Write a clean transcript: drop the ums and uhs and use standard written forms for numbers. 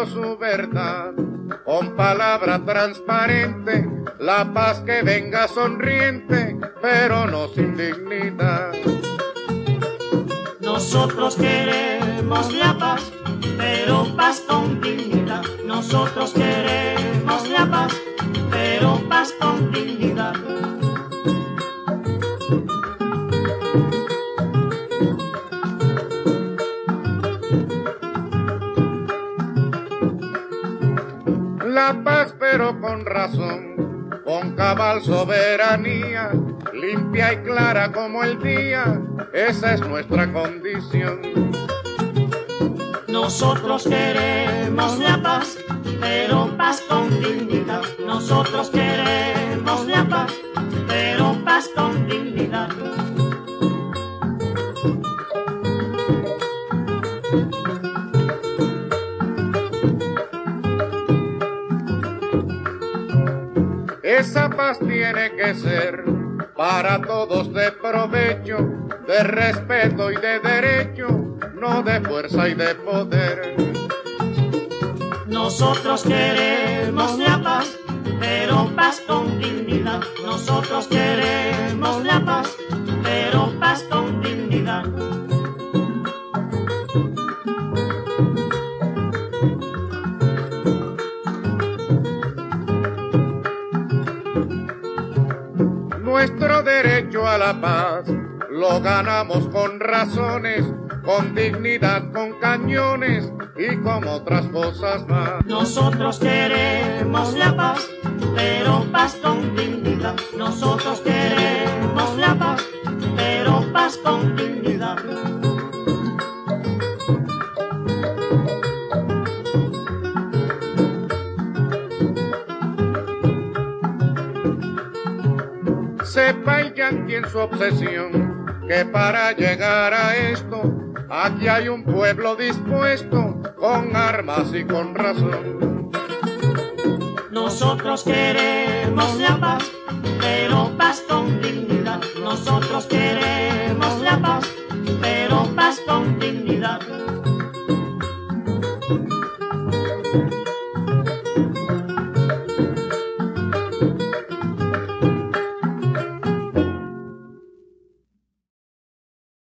su verdad, con palabra transparente, la paz que venga sonriente, pero no sin dignidad. Nosotros queremos la paz, pero paz con dignidad. Nosotros queremos la paz, pero paz con dignidad. La paz pero con razón, con cabal soberanía, limpia y clara como el día, esa es nuestra condición. Nosotros queremos la paz, pero paz con dignidad. Nosotros queremos la paz, pero paz con dignidad. Esa paz tiene que ser para todos de provecho, de respeto y de derecho, no de fuerza y de poder. Nosotros queremos la paz, pero paz con dignidad. Nosotros queremos la paz, pero paz con dignidad. Nuestro derecho a la paz lo ganamos con razones, con dignidad, con cañones y con otras cosas más. Nosotros queremos la paz, pero paz con dignidad. Nosotros queremos la paz, pero paz con dignidad. Sepa el yanqui en su obsesión que para llegar a esto aquí hay un pueblo dispuesto con armas y con razón. Nosotros queremos la paz, pero paz con dignidad. Nosotros queremos la paz, pero paz con dignidad.